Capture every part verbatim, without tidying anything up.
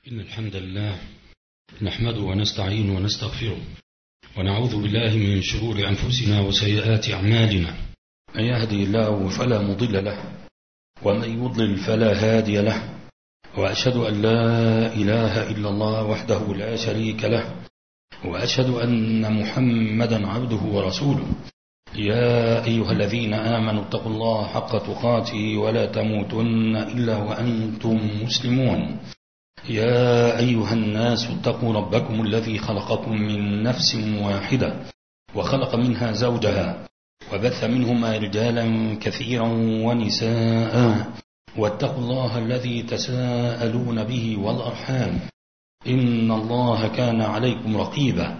إن الحمد لله نحمده ونستعينه ونستغفره ونعوذ بالله من شرور أنفسنا وسيئات أعمالنا. من يهدي الله فلا مضل له ومن يضلل فلا هادي له، وأشهد أن لا إله إلا الله وحده لا شريك له، وأشهد أن محمدا عبده ورسوله. يا أيها الذين آمنوا اتقوا الله حق تقاته ولا تموتن إلا وأنتم مسلمون. يا أيها الناس اتقوا ربكم الذي خلقكم من نفس واحدة وخلق منها زوجها وبث منهما رجالا كثيرا ونساء، واتقوا الله الذي تساءلون به والأرحام إن الله كان عليكم رقيبا.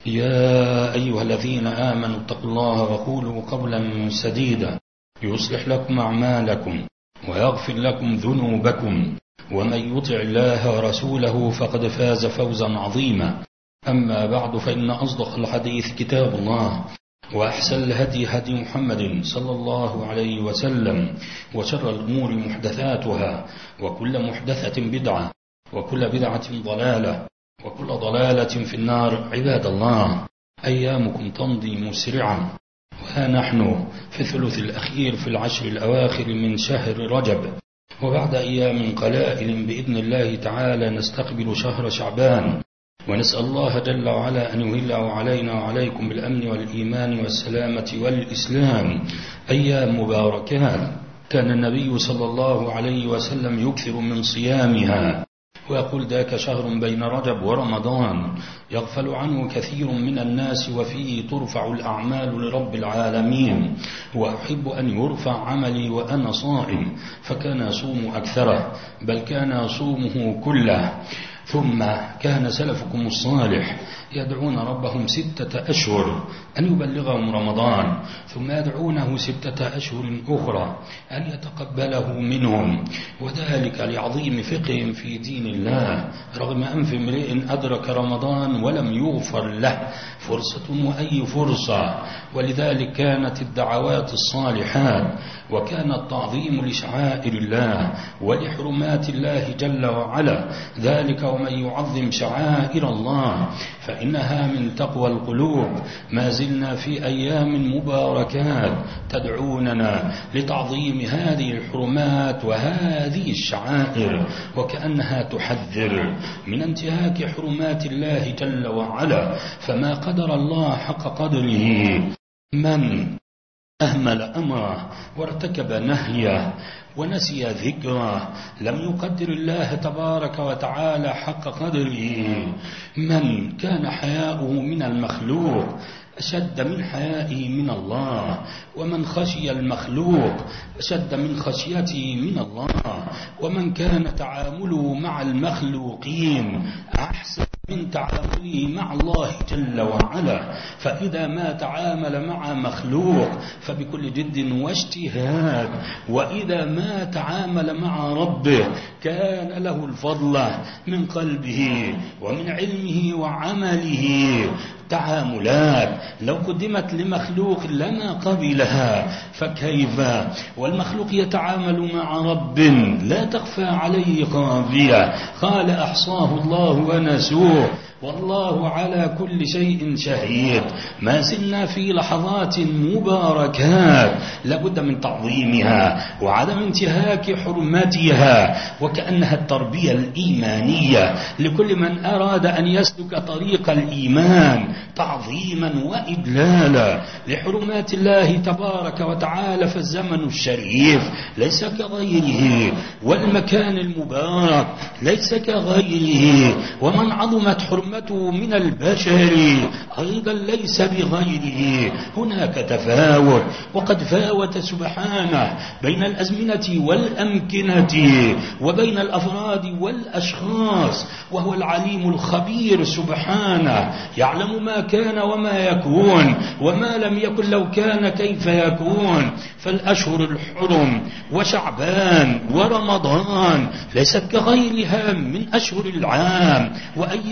يا أيها الذين آمنوا اتقوا الله وقولوا قولا سديدا يصلح لكم أعمالكم ويغفر لكم ذنوبكم، ومن يطع الله ورسوله فقد فاز فوزا عظيما. أما بعد، فإن أصدق الحديث كتاب الله، وأحسن الهدي هدي محمد صلى الله عليه وسلم، وشر الأمور محدثاتها، وكل محدثة بدعة، وكل بدعة ضلالة، وكل ضلالة في النار. عباد الله، أيامكم تمضي مسرعا، وها نحن في الثلث الأخير في العشر الأواخر من شهر رجب، وبعد أيام قلائل بإذن الله تعالى نستقبل شهر شعبان، ونسأل الله جل وعلا أن يهله علينا وعليكم بالأمن والإيمان والسلامة والإسلام. أيام مباركات كان النبي صلى الله عليه وسلم يكثر من صيامها، ويقول ذاك شهر بين رجب ورمضان يغفل عنه كثير من الناس، وفيه ترفع الأعمال لرب العالمين، وأحب أن يرفع عملي وأنا صائم. فكان يصوم أكثره، بل كان يصومه كله. ثم كان سلفكم الصالح يدعون ربهم ستة أشهر أن يبلغهم رمضان، ثم يدعونه ستة أشهر أخرى أن يتقبله منهم، وذلك لعظيم فقه في دين الله، رغم أنف امرئ أدرك رمضان ولم يغفر له فرصة وأي فرصة. ولذلك كانت الدعوات الصالحات وكان التعظيم لشعائر الله ولحرمات الله جل وعلا، ذلك ومن يعظم شعائر الله فإنها من تقوى القلوب. ما زلنا في أيام مباركات تدعوننا لتعظيم هذه الحرمات وهذه الشعائر، وكأنها تحذر من انتهاك حرمات الله جل وعلا. فما قدر الله حق قدره من أهمل أمره وارتكب نهيه ونسي ذكره، لم يقدر الله تبارك وتعالى حق قدره. من كان حياؤه من المخلوق أشد من حيائه من الله، ومن خشي المخلوق أشد من خشيته من الله، ومن كان تعامله مع المخلوقين أحسن من تعامله مع الله جل وعلا. فإذا ما تعامل مع مخلوق فبكل جد واجتهاد، وإذا ما تعامل مع ربه كان له الفضل من قلبه ومن علمه وعمله. تعاملات لو قدمت لمخلوق لما قبلها، فكيف والمخلوق يتعامل مع رب لا تخفى عليه خافية؟ قال أحصاه الله ونسوه والله على كل شيء شهيد. ما زلنا في لحظات مباركات لابد من تعظيمها وعدم انتهاك حرمتها، وكأنها التربية الإيمانية لكل من أراد أن يسلك طريق الإيمان، تعظيما وإجلالا لحرمات الله تبارك وتعالى. فالزمن الشريف ليس كغيره، والمكان المبارك ليس كغيره، ومن عظمت حرمته من البشر أيضا ليس بغيره. هناك تفاوت، وقد فاوت سبحانه بين الأزمنة والأمكنة وبين الأفراد والأشخاص، وهو العليم الخبير سبحانه، يعلم ما كان وما يكون، وما لم يكن لو كان كيف يكون. فالأشهر الحرم وشعبان ورمضان ليست كغيرها من أشهر العام، وأيام العيد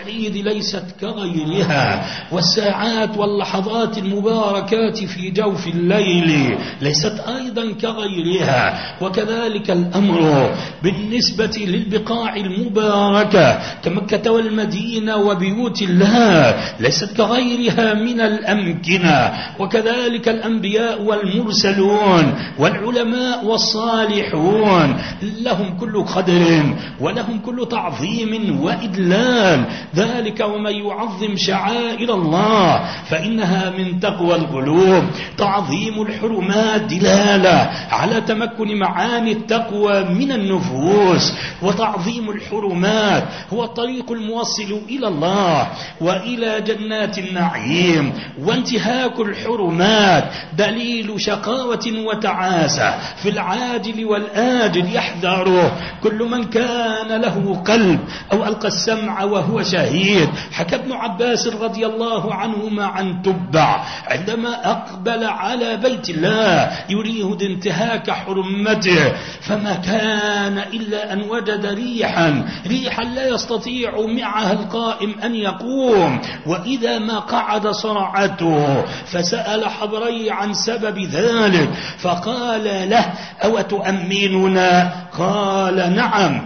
العيد ليست كغيرها، والساعات واللحظات المباركات في جوف الليل ليست أيضا كغيرها. وكذلك الأمر بالنسبة للبقاع المباركة كمكة والمدينة وبيوت الله ليست كغيرها من الأمكنة. وكذلك الأنبياء والمرسلون والعلماء والصالحون لهم كل قدر ولهم كل تعظيم وإدلال. ذلك ومن يعظم شعائر الله فإنها من تقوى القلوب. تعظيم الحرمات دلالة على تمكن معاني التقوى من النفوس، وتعظيم الحرمات هو الطريق الموصل إلى الله وإلى جنات النعيم. وانتهاك الحرمات دليل شقاوة وتعاسة في العاجل والآجل، يحذره كل من كان له قلب أو ألقى السمع وهو شهيد. حكى ابن عباس رضي الله عنهما عن تبع عندما أقبل على بيت الله يريد انتهاك حرمته، فما كان إلا أن وجد ريحا ريحا لا يستطيع معها القائم أن يقوم، وإذا ما قعد صرعته، فسأل حبري عن سبب ذلك فقال له: أو تؤمننا؟ قال: نعم.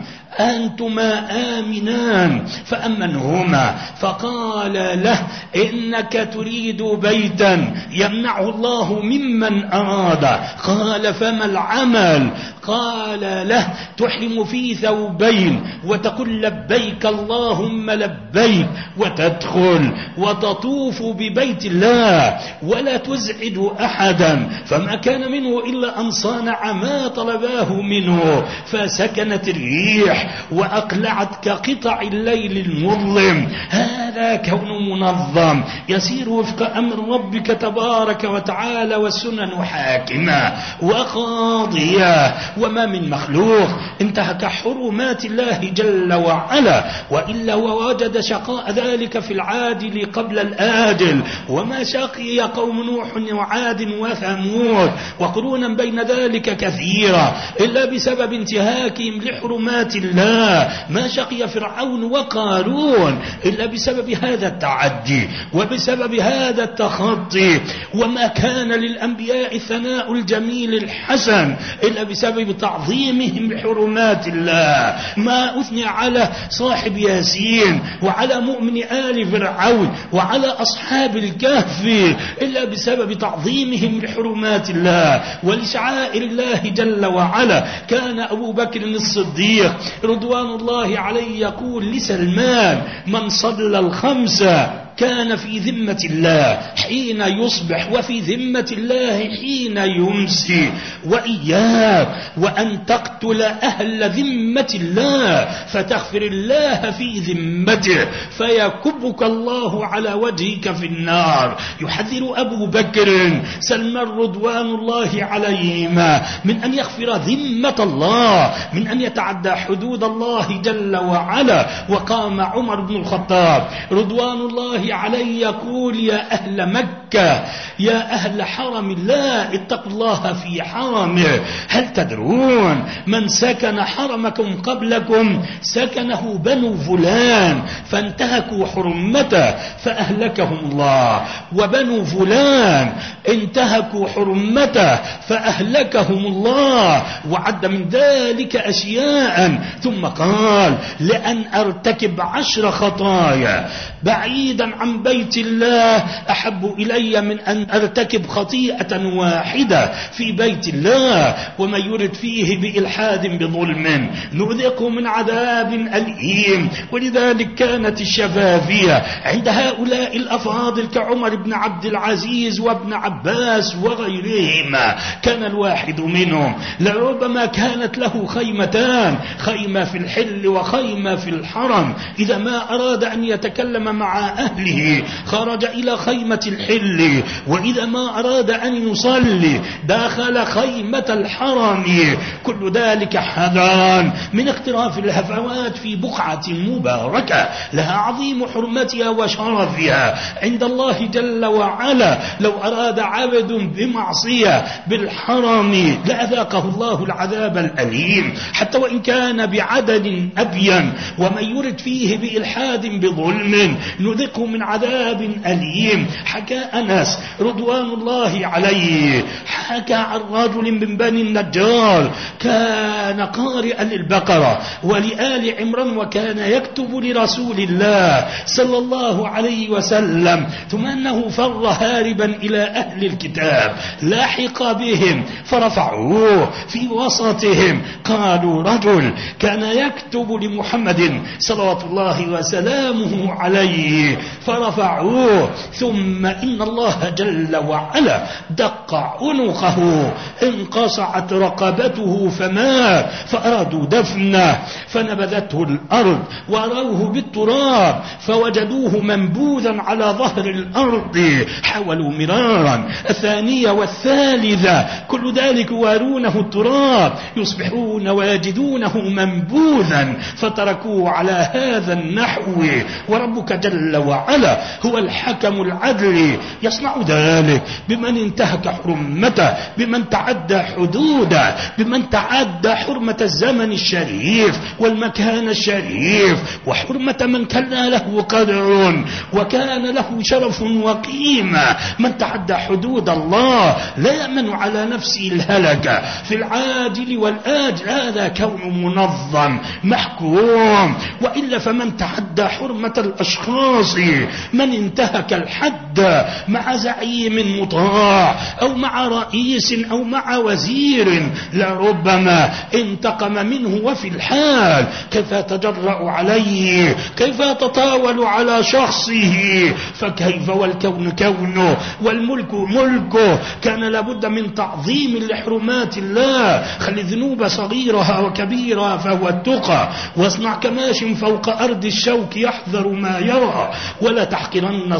أنتما آمنان. فأمنهما فقال له: إنك تريد بيتا يمنعه الله ممن أراد. قال: فما العمل؟ قال له: تحرم في ثوبين وتقول لبيك اللهم لبيك، وتدخل وتطوف ببيت الله ولا تزعج أحدا. فما كان منه إلا أن صانع ما طلباه منه، فسكنت الريح وأقلعت كقطع الليل المظلم. هذا كون منظم يسير وفق أمر ربك تبارك وتعالى، والسنن حاكمة وقاضية. وما من مخلوق انتهك حرمات الله جل وعلا، وإلا ووجد شقاء ذلك في العاجل قبل الآجل. وما شقي قوم نوح وعاد وثمود وقرونا بين ذلك كثيرا إلا بسبب انتهاكهم لحرمات الله. ما شقي فرعون وقارون إلا بسبب هذا التعدي وبسبب هذا التخطي. وما كان للأنبياء الثناء الجميل الحسن إلا بسبب تعظيمهم لحرمات الله. ما أثني على صاحب ياسين وعلى مؤمن آل فرعون وعلى أصحاب الكهف إلا بسبب تعظيمهم لحرمات الله ولشعائر الله جل وعلا. كان أبو بكر الصديق رضوان الله عليه يقول لسلمان: من صلى الخمسة كان في ذمة الله حين يصبح وفي ذمة الله حين يمسي. وإياك وأن تقتل أهل ذمة الله فتغفر الله في ذمته فيكبك الله على وجهك في النار. يحذر أبو بكر سلمان رضوان الله عليهما من أن يغفر ذمة الله، من أن يتعدى حدود الله جل وعلا. وقام عمر بن الخطاب رضوان الله عليه يقول: يا أهل مكة، يا أهل حرم الله، اتقوا الله في حرمه. هل تدرون من سكن حرمكم قبلكم؟ سكنه بنو فلان فانتهكوا حرمته فأهلكهم الله، وبنو فلان انتهكوا حرمته فأهلكهم الله. وعد من ذلك أشياء ثم قال: لأن أرتكب عشر خطايا بعيدا عن بيت الله أحب إلي من أن أرتكب خطيئة واحدة في بيت الله. ومن يرد فيه بإلحاد بظلم نذقه من عذاب أليم. ولذلك كانت الشفافية عند هؤلاء الأفاضل كعمر بن عبد العزيز وابن عباس وغيرهما. كان الواحد منهم لربما كانت له خيمتان، خيمة في الحل وخيمة في الحرم. إذا ما أراد أن يتكلم مع أهل أهله، خرج إلى خيمة الحل، وإذا ما أراد أن يصلي داخل خيمة الحرم. كل ذلك حذرا من اقتراف الهفوات في بقعة مباركة لها عظيم حرمتها وشرفها عند الله جل وعلا. لو أراد عبد بمعصية بالحرم لأذاقه الله العذاب الأليم، حتى وإن كان بعدد أبين. ومن يرد فيه بإلحاد بظلم نذقه من عذاب أليم. حكى أنس رضوان الله عليه، حكى عن رجل من بني النجار كان قارئا للبقرة ولآل عمران، وكان يكتب لرسول الله صلى الله عليه وسلم، ثم أنه فر هاربا إلى أهل الكتاب، لاحق بهم فرفعوه في وسطهم، قالوا رجل كان يكتب لمحمد صلوات الله وسلامه عليه، فرفعوه. ثم إن الله جل وعلا دق عنقه، انقصعت رقبته فمات، فأرادوا دفنه فنبذته الأرض وأروه بالتراب فوجدوه منبوذا على ظهر الأرض، حاولوا مرارا الثانية والثالثة، كل ذلك وارونه التراب، يصبحون ويجدونه منبوذا، فتركوه على هذا النحو. وربك جل وعلا هو الحكم العدل، يصنع ذلك بمن انتهك حرمته، بمن تعدى حدوده، بمن تعدى حرمة الزمن الشريف والمكان الشريف، وحرمة من كان له قدر وكان له شرف وقيمة. من تعدى حدود الله لا يأمن على نفسه الهلكة في العاجل والآجل، هذا كون منظم محكوم. وإلا فمن تعدى حرمة الأشخاص، من انتهك الحد مع زعيم مطاع أو مع رئيس أو مع وزير لربما انتقم منه وفي الحال، كيف يتجرأ عليه، كيف يتطاول على شخصه، فكيف والكون كونه والملك ملكه. كان لابد من تعظيم لحرمات الله. خلي الذنوب صغيرها وكبيرها فهو التقى، واصنع كماش فوق أرض الشوك يحذر ما يرى، ولا تحقرن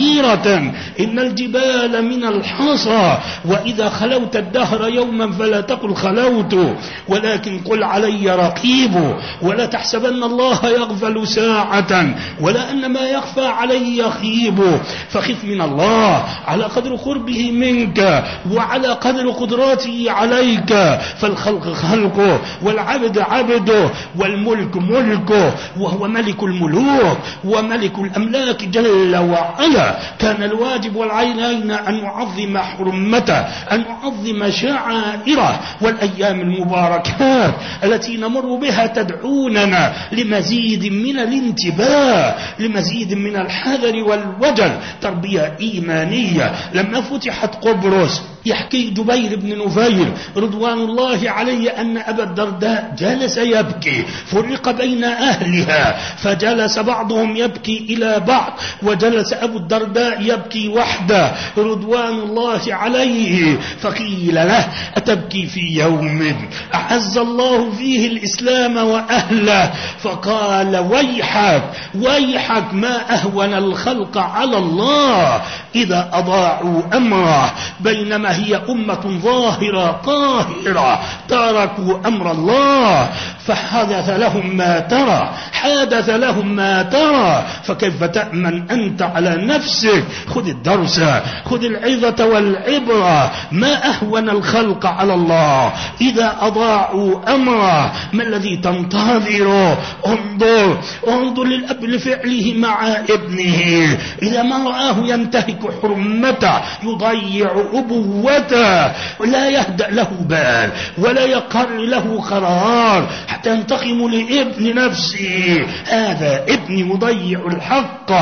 صغيرة إن الجبال من الحصى، وإذا خلوت الدهر يوما فلا تقل خلوت ولكن قل علي رقيب. ولا تحسبن الله يغفل ساعة ولا أن ما يخفى عليه يخيب، فخف من الله على قدر قربه منك وعلى قدر قدراته عليك. فالخلق خلقه والعبد عبده والملك ملكه، وهو ملك الملوك وملك الأملاك جل وعلا. كان الواجب والعينين أن نعظم حرمته، أن نعظم شعائره. والأيام المباركات التي نمر بها تدعوننا لمزيد من الانتباه، لمزيد من الحذر والوجل. تربية إيمانية. لما فتحت قبرص يحكي جبير بن نفير رضوان الله عليه أن أبا الدرداء جلس يبكي، فرق بين أهلها، فجلس بعضهم يبكي إلى بعض، وجلس أبو الدرداء يبكي وحده رضوان الله عليه. فقيل له أتبكي في يوم أعز الله فيه الإسلام وأهله؟ فقال ويحك ويحك، ما أهون الخلق على الله إذا أضاعوا أمره، بينما هي أمة ظاهرة قاهرة تركوا أمر الله فحدث لهم ما ترى، حدث لهم ما ترى. فكيف تأمن أنت على نفسك؟ خذ الدرس، خذ العظة والعبرة. ما أهون الخلق على الله إذا أضاعوا أمره؟ ما الذي تنتظره؟ انظر انظر للأب لفعله مع ابنه، إذا ما رآه ينتهك حرمته يضيع أبوته، لا يهدأ له بال ولا يقر له قرار حتى ينتقم لابن نفسه. هذا ابن يضيع الحق،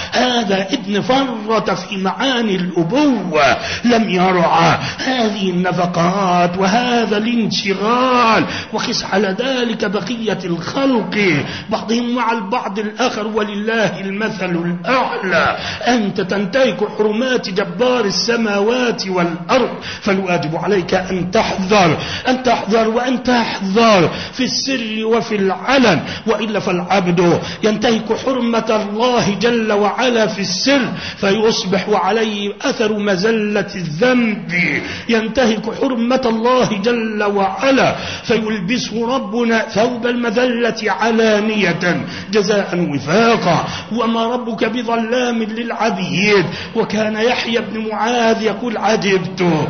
هذا ابن فرط في معاني الأبوة، لم يرعى هذه النفقات وهذا الانشغال. وقس على ذلك بقية الخلق، بعضهم مع البعض الآخر ولله المثل الأعلى. أنت تنتهك حرمات جبار السماوات والأرض، فالواجب عليك أن تحذر، أن تحذر وأن تحذر في السر وفي العلن، وإلا فالعلن العبد ينتهك حرمة الله جل وعلا في السر فيصبح عليه أثر مزلة الذنب، ينتهك حرمة الله جل وعلا فيلبسه ربنا ثوب المذلة علانية جزاء وفاقا. وما ربك بظلام للعبيد. وكان يحيى بن معاذ يقول عجبت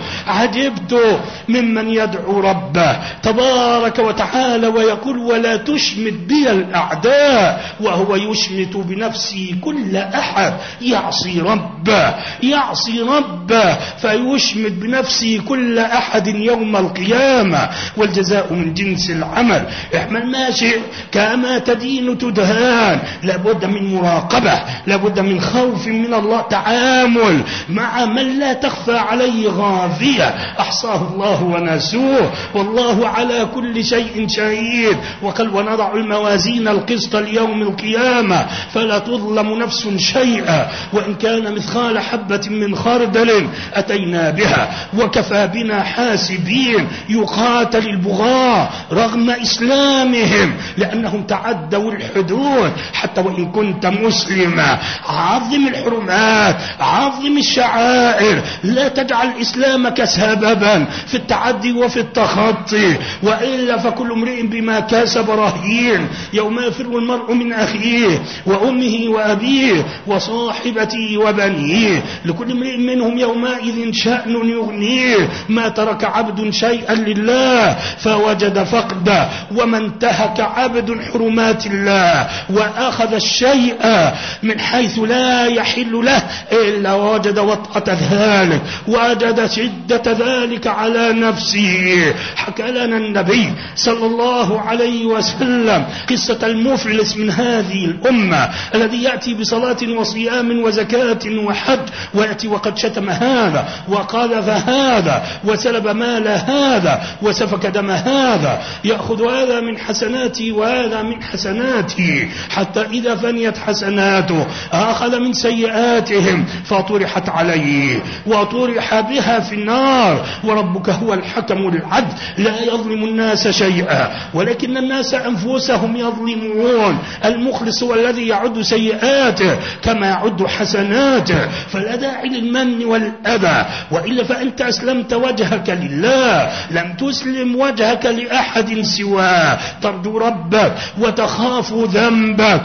عجبت ممن يدعو ربه تبارك وتعالى ويقول ولا تشمت بي الأعداء، وهو يشمت بنفسه كل أحد يعصي ربه يعصي ربه فيشمت بنفسه كل أحد يوم القيامة، والجزاء من جنس العمل. اعمل ما شئت كما تدين تدهان. لابد من مراقبة، لابد من خوف من الله، تعامل مع من لا تخفى عليه غافية أحصاه الله ونسوه والله على كل شيء شهيد. وقال ونضع الموازين القسط ليوم القيامة فلا تظلم نفس شيئا وإن كان مثقال حبة من خردل أتينا بها وكفى بنا حاسبين. يقاتل البغاة رغم إسلامهم لأنهم تعدوا الحدود حتى وإن كنت مسلما. عظم الحرمات، عظم الشعائر، لا تجعل إسلامك سببا في التعدي وفي التخطي، وإلا فكل امرئ بما كسب رهين. يوم يفر المرء من أخيه وأمه وأبيه وصاحبته وبنيه لكل امرئ منهم يومئذ شأن يغنيه. ما ترك عبد شيئا لله فوجد فقده، وما انتهك عبد حرمات الله وأخذ الشيء من حيث لا يحل له إلا وجد وطأة ذلك، وجد شدة ذلك على نفسه. حكى لنا النبي صلى الله عليه وسلم قصة المفلس من هذه الأمة الذي يأتي بصلاة وصيام وزكاة وحج ويأتي وقد شتم هذا وقذف هذا وسلب مال هذا وسفك دم هذا، يأخذ هذا من حسناته وهذا من حسناته حتى إذا فنيت حسناته أخذ من سيئاتهم فطرحت عليه وطرح بها في النار. وربك هو الحكم العدل لا يظلم الناس شيئا ولكن الناس أنفسهم يظلمون. المخلص هو الذي يعد سيئاته كما يعد حسناته، فلا داعي للمن والأذى، وإلا فأنت أسلمت وجهك لله، لم تسلم وجهك لأحد سواه. ترجو ربك وتخاف ذنبك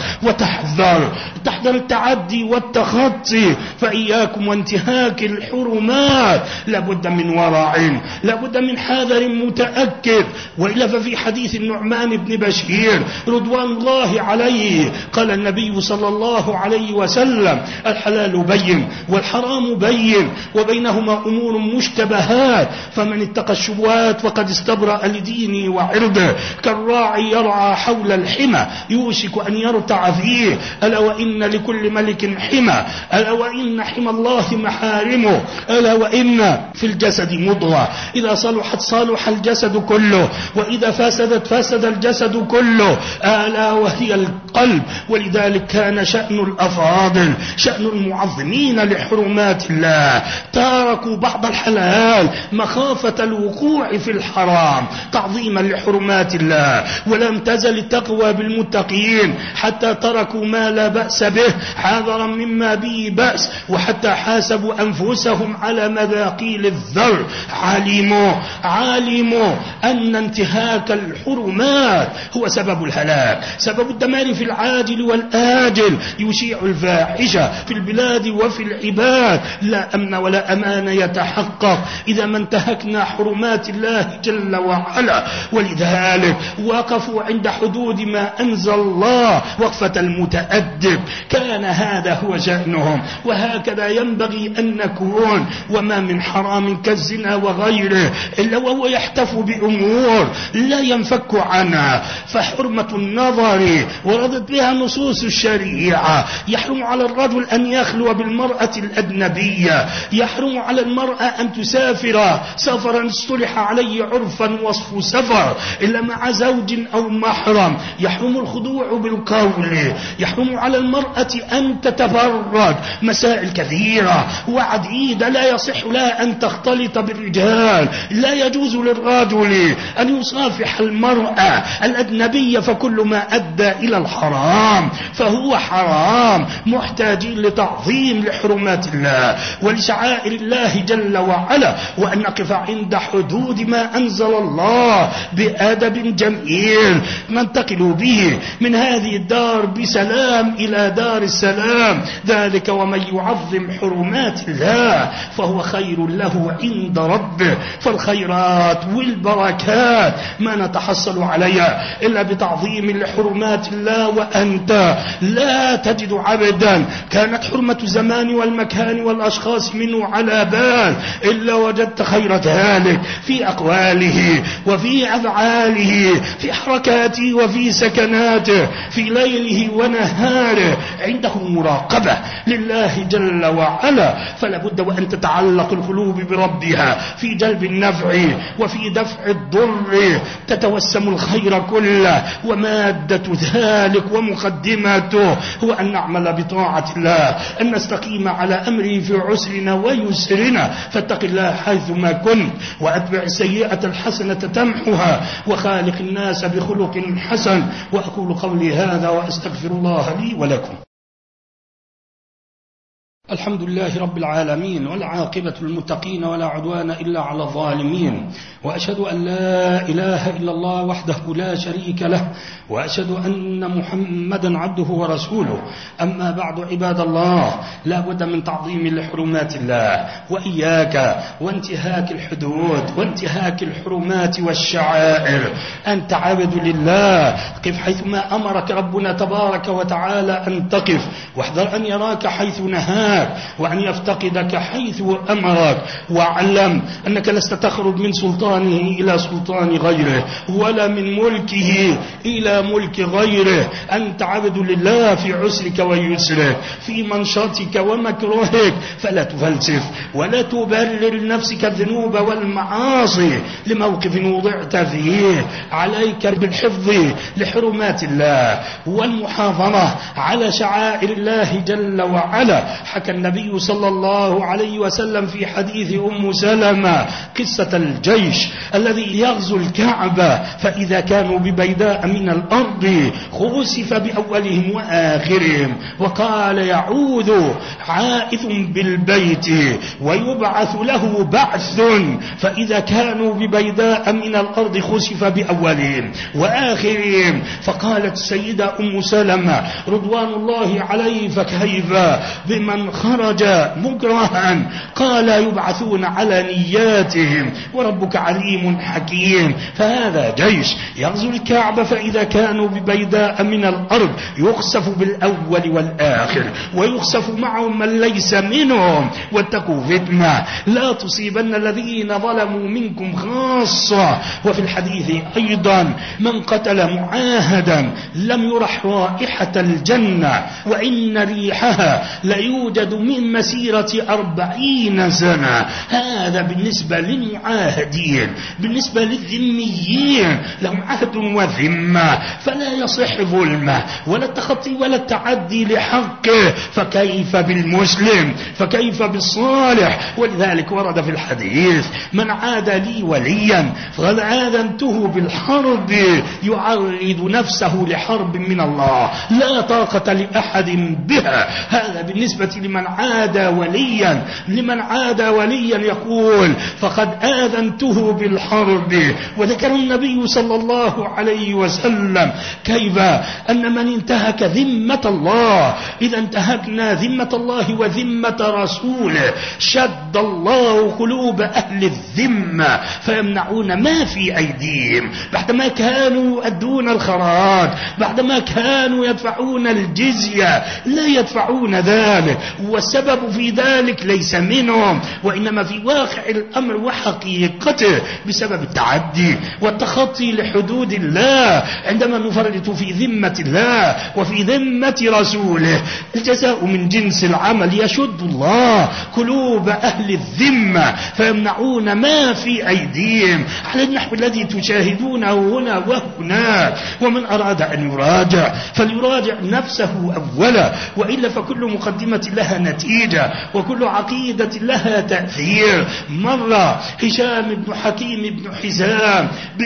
وتحذر تحذر التعدي والتخطي. فإياكم وانتهاك الحرمات، لابد من ورع، لابد من حذر متأكد. وإلا ففي حديث النعمان بن بشير رضوان الله عليه قال النبي صلى الله عليه وسلم الحلال بين والحرام بين وبينهما أمور مشتبهات فمن اتقى الشبهات فقد استبرأ لدينه وعرضه. كالراعي يرعى حول الحمى يوشك أن يرتع فيه. ألا وإن لكل ملك حمى، ألا وإن حمى الله محارمه، ألا وإن في الجسد مضغة إذا صلحت صلح الجسد كله وإذا فسدت فسد الجسد كله ألا وهي القلب. ولذلك كان شأن الأفاضل شأن المعظمين لحرمات الله تركوا بعض الحلال مخافة الوقوع في الحرام تعظيما لحرمات الله. ولم تزل التقوى بالمتقين حتى تركوا ما لا بأس به حذرا مما به بأس، وحتى حاسبوا أنفسهم على مذاقيل الذر. علموا علموا أن انتهاك الحرمات هو سبب الهلاك، سبب الدمار في العاجل والآجل. يشيع الفاحشة في البلاد وفي العباد، لا أمن ولا أمان يتحقق إذا ما انتهكنا حرمات الله جل وعلا. ولذلك وقفوا عند حدود ما أنزل الله وقفة المتأدب، كان هذا هو شأنهم وهكذا ينبغي أن نكون. وما من حرام كالزنا وغيره إلا وهو يحتف بأمور لا ينفك عنها. فحرمة النظر وردت بها نصوص الشريعة. يحرم على الرجل أن يخلو بالمرأة الأجنبية، يحرم على المرأة أن تسافر سفرا اصطلح عليه عرفا وصف سفر إلا مع زوج أو محرم، يحرم الخضوع بالقول، يحرم على المرأة أن تتفرج. مسائل كثيرة وعديدة لا يصح لها أن تختلط بالرجال. لا يجوز للرجل أن يصافح المرأة الأجنبية، فكل ما أدى إلى الحرام فهو حرام، محتاجين لتعظيم لحرمات الله ولشعائر الله جل وعلا، وأن نقف عند حدود ما أنزل الله بأدب جميل، ننتقل به من هذه الدار بسلام إلى دار السلام. ذلك ومن يعظم حرمات الله فهو خير له عند ربه. فالخيرات والبركات ما نتحصل عليها إلا بتعظيم لحرمات الله، وأنت لا تجد عبدا كانت حرمة الزمان والمكان والأشخاص منه على بال إلا وجدت خير ذلك في أقواله وفي أفعاله، في حركاته وفي سكناته، في ليله ونهاره، عنده مراقبة لله جل وعلا. فلا بد وأن تتعلق القلوب بربها في جلب النفع وفي دفع الضر، تتوسم الخير كله، ومادة ذلك ومقدمته هو أن نعمل بطاعة الله، أن نستقيم على أمره في عسرنا ويسرنا. فاتق الله حيثما كنت، وأتبع السيئة الحسنة تمحها، وخالق الناس بخلق حسن. وأقول قولي هذا وأستغفر الله لي ولكم. الحمد لله رب العالمين، والعاقبة للمتقين ولا عدوان إلا على الظالمين، وأشهد أن لا إله إلا الله وحده لا شريك له، وأشهد أن محمدا عبده ورسوله. أما بعد عباد الله، لا بد من تعظيم لحرمات الله، وإياك وانتهاك الحدود وانتهاك الحرمات والشعائر. أنت عبد لله، قف حيثما أمرك ربنا تبارك وتعالى أن تقف، واحذر أن يراك حيث نهاك، وأن يفتقدك حيث أمرك. واعلم أنك لست تخرج من سلطانه إلى سلطان غيره، ولا من ملكه إلى ملك غيره. أنت عبد لله في عسرك ويسرك، في منشطك ومكروهك، فلا تفلسف ولا تبرر نفسك الذنوب والمعاصي لموقف وضعت فيه. عليك بالحفظ لحرمات الله والمحافظة على شعائر الله جل وعلا. حكى النبي صلى الله عليه وسلم في حديث أم سلمة قصة الجيش الذي يغزو الكعبة، فإذا كانوا ببيداء من الأرض خسف بأولهم وآخرهم، وقال يعود عائذ بالبيت ويبعث له بعث، فإذا كانوا ببيداء من الأرض خسف بأولهم وآخرهم. فقالت السيدة أم سلمة رضوان الله عليه فكيف بمن خرج مكرها؟ قال يبعثون على نياتهم وربك عليم حكيم. فهذا جيش يغزو الكعبة، فإذا كانوا ببيداء من الأرض يخسف بالأول والآخر، ويخسف معهم من ليس منهم. واتقوا فتنة لا تصيبن الذين ظلموا منكم خاصة. وفي الحديث أيضا من قتل معاهدا لم يرح رائحة الجنة، وإن ريحها ليوجد من مسيرة أربعين سنة. هذا بالنسبة للمعاهدين. بالنسبة للذميين لهم عهد وذمة، فلا يصح ظلمه ولا التخطي ولا التعدي لحقه. فكيف بالمسلم؟ فكيف بالصالح؟ ولذلك ورد في الحديث من عاد لي وليا فقد آذنته بالحرب، يعرض نفسه لحرب من الله لا طاقة لأحد بها. هذا بالنسبة لمن عاد وليا. لمن عاد وليا يقول فقد آذنته بالحرب. وذكر النبي صلى الله عليه وسلم كيف أن من انتهك ذمة الله، إذا انتهكنا ذمة الله وذمة رسوله شد الله قلوب أهل الذمة فيمنعون ما في أيديهم، بعدما كانوا يؤدون الخراج، بعدما كانوا يدفعون الجزية لا يدفعون ذلك. والسبب في ذلك ليس منهم، وإنما في واقع الأمر وحقيقته بسبب التعدي والتخطي لحدود الله. عندما نفرط في ذمة الله وفي ذمة رسوله الجزاء من جنس العمل، يشد الله قلوب أهل الذمة فيمنعون ما في أيديهم على النحو الذي تشاهدونه هنا وهناك. ومن أراد أن يراجع فليراجع نفسه أولا، وإلا فكل مقدمة لها لها نتيجة، وكل عقيدة لها تأثير. مر هشام بن حكيم بن حزام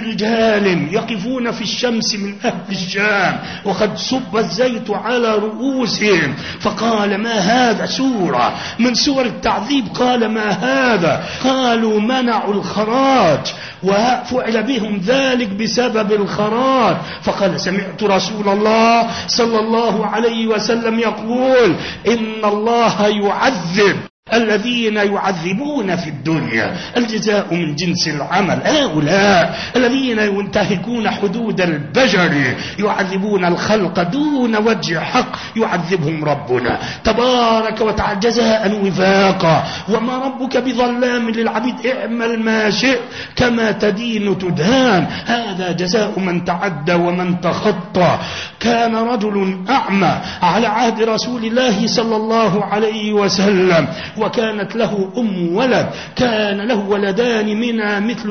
برجال يقفون في الشمس من أهل الشام وقد صب الزيت على رؤوسهم، فقال: ما هذا؟ سورة من سور التعذيب. قال: ما هذا؟ قالوا: منعوا الخراج وفعل بهم ذلك بسبب الخراج. فقال: سمعت رسول الله صلى الله عليه وسلم يقول: إن الله يعذب الذين يعذبون في الدنيا، الجزاء من جنس العمل. هؤلاء الذين ينتهكون حدود البشر يعذبون الخلق دون وجه حق، يعذبهم ربنا تبارك وتعالى جزاء وفاقا. وما ربك بظلام للعبيد، اعمل ما شئت كما تدين تدان. هذا جزاء من تعدى ومن تخطى. كان رجل أعمى على عهد رسول الله صلى الله عليه وسلم، وكانت له أم ولد، كان له ولدان منها مثل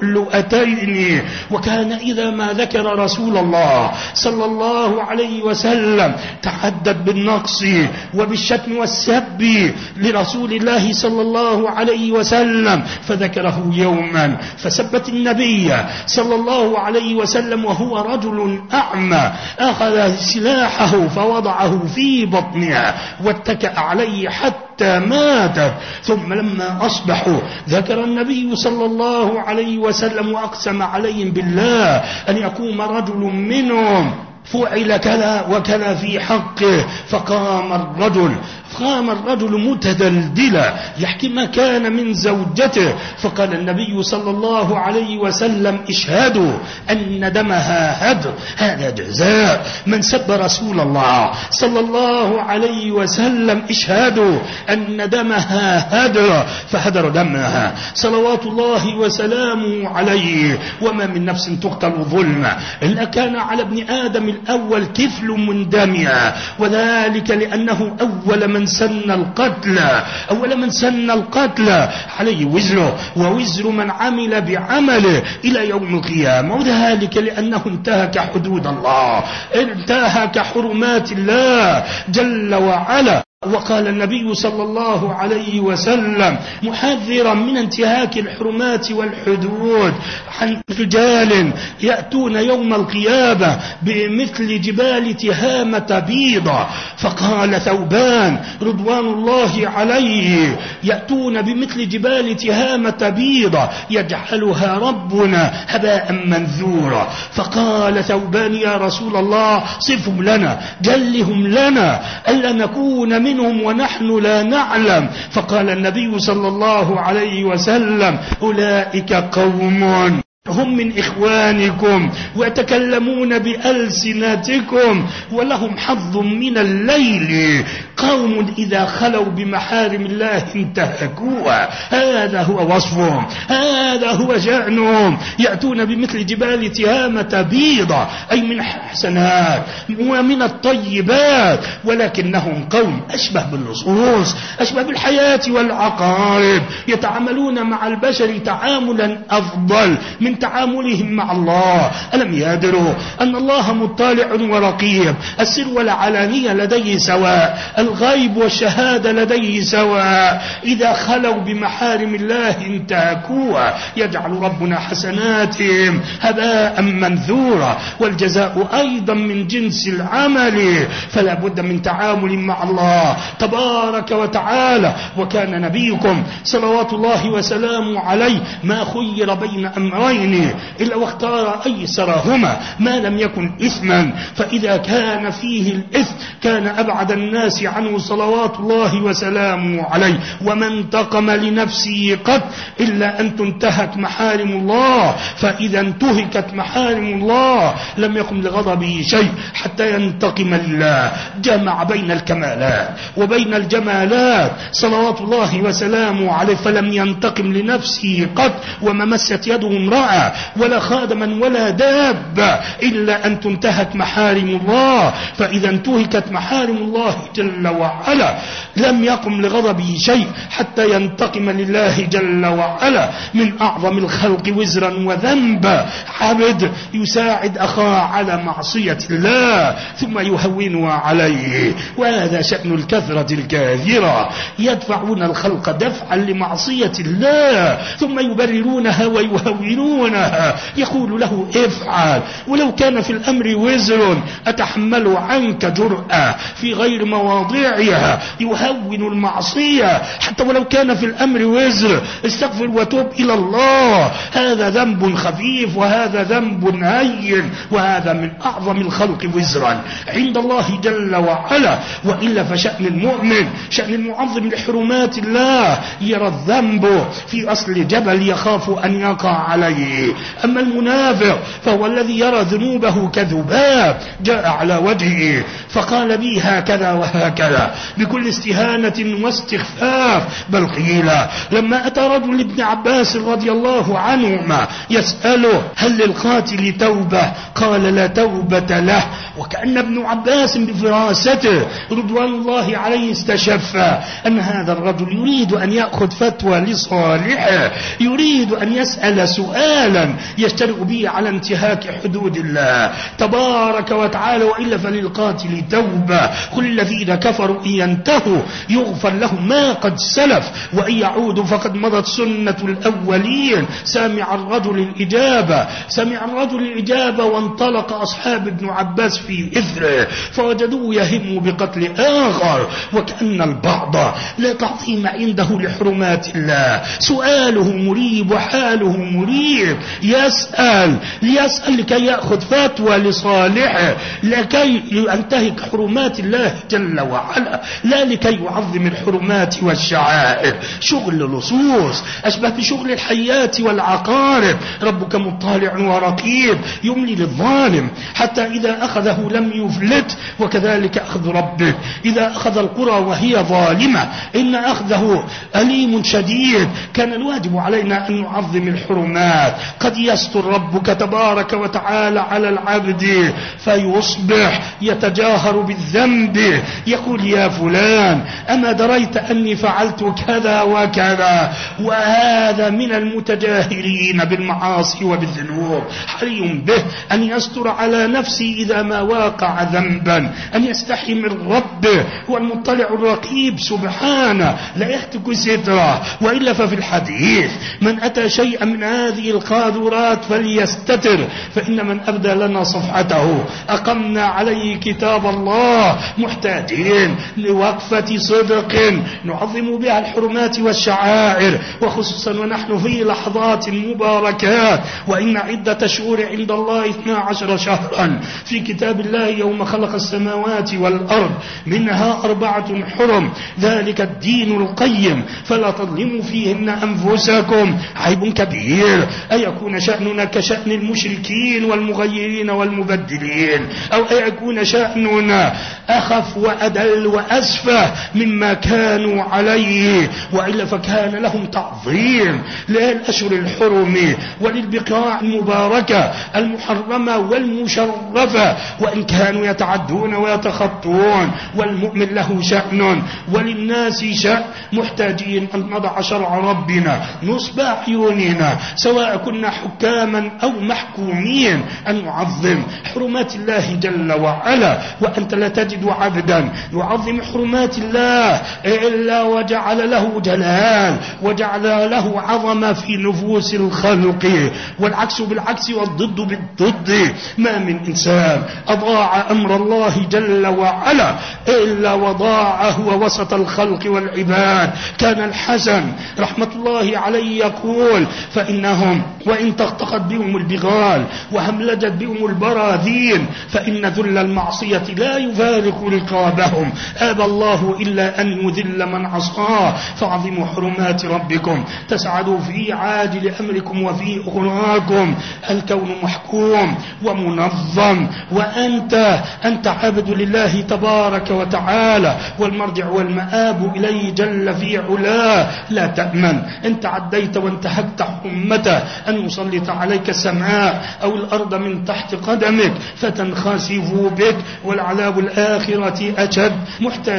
اللؤلؤتين، وكان إذا ما ذكر رسول الله صلى الله عليه وسلم تحدث بالنقص وبالشتم والسب لرسول الله صلى الله عليه وسلم. فذكره يوما فسبت النبي صلى الله عليه وسلم وهو رجل أعمى، أخذ سلاحه فوضعه في بطنها واتكأ عليه حتى ماتت. ثم لما أصبحوا ذكر النبي صلى الله عليه وسلم وأقسم عليهم بالله أن يقوم رجل منهم فعل كذا وكذا في حقه. فقام الرجل قام الرجل متدلدلا يحكي ما كان من زوجته. فقال النبي صلى الله عليه وسلم: اشهدوا أن دمها هدر. هذا جزاء من سب رسول الله صلى الله عليه وسلم. اشهدوا أن دمها هدر، فهدر دمها صلوات الله وسلامه عليه. وما من نفس تقتل ظلما إلا كان على ابن آدم الأول كفل من دمها، وذلك لأنه أول من سن القتل أول من سن القتل عليه وزره ووزر من عمل بعمله إلى يوم القيامة، وذلك لأنه انتهك حدود الله، انتهك حرمات الله جل وعلا. وقال النبي صلى الله عليه وسلم محذرا من انتهاك الحرمات والحدود عن رجال يأتون يوم القيامة بمثل جبال تهامة بيضة. فقال ثوبان رضوان الله عليه: يأتون بمثل جبال تهامة بيضة يجعلها ربنا هباء منثورا. فقال ثوبان: يا رسول الله صفهم لنا، جلهم لنا ألا نكون من منهم ونحن لا نعلم. فقال النبي صلى الله عليه وسلم: أولئك قوم هم من إخوانكم ويتكلمون بألسنتكم ولهم حظ من الليل، قوم إذا خلوا بمحارم الله انتهكوها. هذا هو وصفهم، هذا هو شأنهم. يأتون بمثل جبال تهامة بيضة، أي من حسنات ومن الطيبات، ولكنهم قوم أشبه باللصوص، أشبه بالحياة والعقارب، يتعاملون مع البشر تعاملا أفضل من تعاملهم مع الله. ألم يدروا أن الله مطلع ورقيب، السر والعلانية لديه سواء، الغيب والشهادة لديه سواء. إذا خلوا بمحارم الله انتهكوها، يجعل ربنا حسناتهم هباء منثورا، والجزاء أيضا من جنس العمل، فلا بد من تعامل مع الله تبارك وتعالى. وكان نبيكم صلوات الله وسلامه عليه ما خير بين أمرين إلا واختار أيسرهما ما لم يكن إثما، فإذا كان فيه الإثم كان أبعد الناس عنه صلوات الله وسلامه عليه. وما انتقم لنفسه قط إلا أن تنتهك محارم الله، فإذا انتهكت محارم الله لم يقم لغضبه شيء حتى ينتقم لله. جمع بين الكمالات وبين الجمالات صلوات الله وسلامه عليه، فلم ينتقم لنفسه قط، وما مست يده امرأة ولا خادما ولا دابة إلا أن تنتهك محارم الله، فإذا انتهكت محارم الله جل وعلا لم يقم لغضبه شيء حتى ينتقم لله جل وعلا من أعظم الخلق وزرا وذنبا. عبد يساعد أخاه على معصية الله ثم يهونها عليه، وهذا شأن الكثرة الكاثرة، يدفعون الخلق دفعا لمعصية الله ثم يبررونها ويهونونها. يقول له افعل ولو كان في الأمر وزر أتحمل عنك جرأة في غير مواضعها، يهون المعصية حتى ولو كان في الأمر وزر، استغفر وتوب إلى الله. هذا ذنب خفيف وهذا ذنب هين، وهذا من أعظم الخلق وزرا عند الله جل وعلا. وإلا فشأن المؤمن شأن المعظم لحرمات الله يرى الذنب في أصل جبل يخاف أن يقع عليه. أما المنافق فهو الذي يرى ذنوبه كذباب جاء على وجهه فقال بي هكذا وهكذا بكل استهانة واستخفاف. بل قيل لما أتى رجل ابن عباس رضي الله عنهما يسأله هل للقاتل توبة؟ قال لا توبة له. وكأن ابن عباس بفراسته رضوان الله عليه استشف أن هذا الرجل يريد أن يأخذ فتوى لصالحه، يريد أن يسأل سؤالا يجترئ به على انتهاك حدود الله تبارك وتعالى. وإلا فللقاتل توبة، كل الذين كفروا إن ينتهوا يغفر لهم ما قد سلف وإن يعودوا فقد مضت سنة الأولين. سمع الرجل الإجابة سمع الرجل الإجابة وانطلق أصحاب ابن عباس في إثره فوجدوه يهم بقتل آخر. وكأن البعض لا تعظيم عنده لحرمات الله، سؤاله مريب وحاله مريب، يسأل ليسأل لكي يأخذ فتوى لصالحه، لكي ينتهك حرمات الله جل وعلا، لا لكي يعظم الحرمات والشعائر. شغل لصوص أشبه بشغل الحيات والعقارب. ربك مطالع ورقيب يملي للظالم حتى إذا أخذه لم يفلت، وكذلك أخذ ربك إذا أخذ القرى وهي ظالمة إن أخذه أليم شديد. كان الواجب علينا أن نعظم الحرمات. قد يستر ربك تبارك وتعالى على العبد فيصبح يتجاهر بالذنب، يقول يا فلان أما دريت أني فعلت كذا وكذا، وهذا من المتجاهرين بالمعاصي وبالذنوب. حري به أن يستر على نفسه إذا ما واقع ذنبا، أن يستحي من ربه والمطلع الرقيب سبحانه لا يهتك ستره. وإلا ففي الحديث من أتى شيئا من هذه القاذورات فليستتر، فإن من أبدى لنا صفحته أقمنا عليه كتاب الله، محتاجين لوقفة صدق نعظم بها الحرمات والشعائر، وخصوصا ونحن في لحظات مباركات. وإن عدة شهور عند الله اثنا عشر شهرا في كتاب الله يوم خلق السماوات والأرض منها أربعة حرم، ذلك الدين القيم فلا تظلموا فيهن أنفسكم. عيب كبير أن يكون شأننا كشأن المشركين والمغيرين والمبدلين، أو أن يكون شأننا أخف وأدل وأسفه مما كانوا عليه. وإلا فكان لهم تعظيم للأشهر الحرم وللبقاع المباركة المحرمة والمشرفة، وإن كانوا يتعدون ويتخطون. والمؤمن له شأن وللناس شأن، محتاجين أن نضع شرع ربنا نصب أعيننا سواء كنا حكاما أو محكومين، أن نعظم حرمات الله جل وعلا. وأنت لا تجد عبدا يعظم حرمات الله إلا وجعل له جلال وجعل له عظمة في نفوس الخلق، والعكس بالعكس والضد بالضد. ما من إنسان أضاع أمر الله جل وعلا إلا وضاعه وسط الخلق والعباد. كان الحسن رحمة الله عليه يقول فإنهم وإن تغتقت بهم البغال وهملجت بهم البراذين فإن ذل المعصية لا يفارق رقابهم، أبى الله إلا أن يذل من عصاه. فعظموا حرمات ربكم تسعدوا في عاجل أمركم وفي أخراكم. الكون محكوم ومنظم، وأنت أنت عبد لله تبارك وتعالى، والمرجع والمآب إليه جل في علاه. لا تأمن إن تعديت وانتهكت حرمته أن يسلط عليك السماء أو الأرض من تحت قدمك فتنخسف بك، والعذاب الآخرة أشد. محتاجين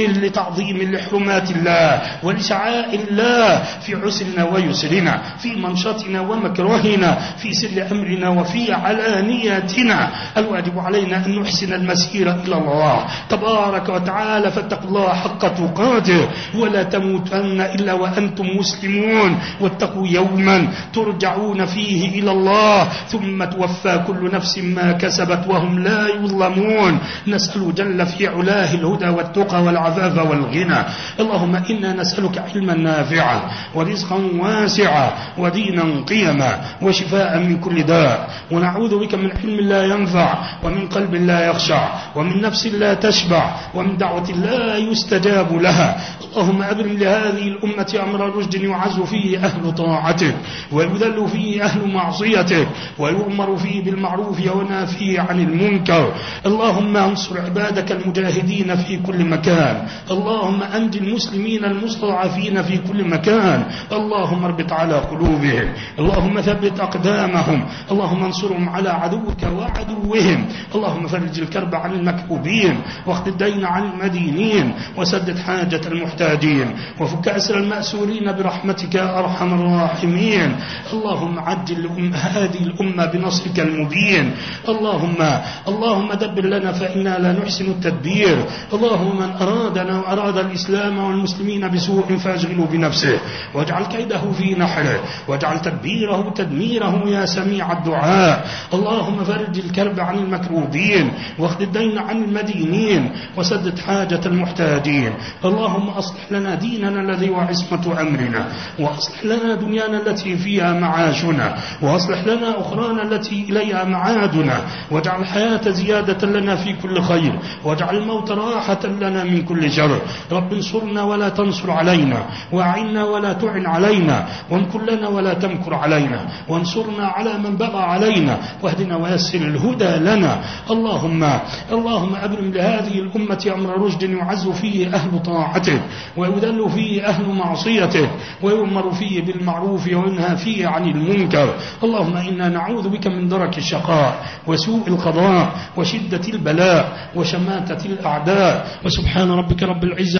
لتعظيم لحرمات الله ولشعائر الله في عسرنا ويسرنا، في منشطنا ومكرهنا، في سر أمرنا وفي علانياتنا. الواجب علينا أن نحسن المسير إلى الله تبارك وتعالى، فاتقوا الله حق تقاته ولا تموتن إلا وأنتم مسلمون، واتقوا يوما ترجعون فيه إلى الله ثم توفى كل نفس ما كسبت وهم لا يظلمون. نسأل جل في علاه الهدى والتقى والعفاف والغنى. اللهم إنا نسألك علما نافعا ورزقا واسعا ودينا قيما وشفاء من كل داء، ونعوذ بك من علم لا ينفع ومن قلب لا يخشع ومن نفس لا تشبع ومن دعوة لا يستجاب لها. اللهم أبرم لهذه الأمة أمر رشد يعز فيه أهل طاعتك ويذل فيه أهل معصيتك ويؤمر فيه بالمعروف وينهى فيه عن المنكر. اللهم انصر عبادك المجاهدين في كل مكان. اللهم أنج المسلمين المستضعفين في كل مكان. اللهم اربط على قلوبهم. اللهم ثبت أقدامهم. اللهم انصرهم على عدوك وعدوهم. اللهم فرج الكرب عن المكروبين واخذ الدين عن المدينين وسدد حاجة المحتاجين وفك أسر المأسورين برحمتك يا أرحم الراحمين. اللهم عجل هذه الأمة بنصرك المبين. اللهم اللهم دبر لنا فإنا لا نحسن التدبير. اللهم من أرادنا وأراد الإسلام والمسلمين بسوء فاشغله بنفسه واجعل كيده في نحره واجعل تدبيره تدميره يا سميع الدعاء. اللهم فرج الكرب عن المكروبين واخذ الدين عن المدينين وسدد حاجة المحتاجين. اللهم أصلح لنا ديننا الذي هو عصمة أمرنا، وأصلح لنا دنيانا التي فيها معاشنا، وأصلح لنا أخرانا التي إليها معادنا، واجعل الحياة زيادة لنا في كل خير، واجعل الموت راحة لنا من كل شر. رب انصرنا ولا تنصر علينا، وأعنا ولا تعن علينا، وامكر لنا ولا تمكر علينا، وانصرنا على من بغى علينا، واهدنا ويسر الهدى لنا. اللهم اللهم أبرم لهذه الأمة أمر رشد يعز فيه أهل طاعتك ويذل فيه أهل معصيتك ويؤمر فيه بالمعروف وينهى فيه عن المنكر. اللهم إنا نعوذ بك من درك الشقاء وسوء القضاء وشدة البلاء وشماتة الأعداء. وسبحان ربك رب العزة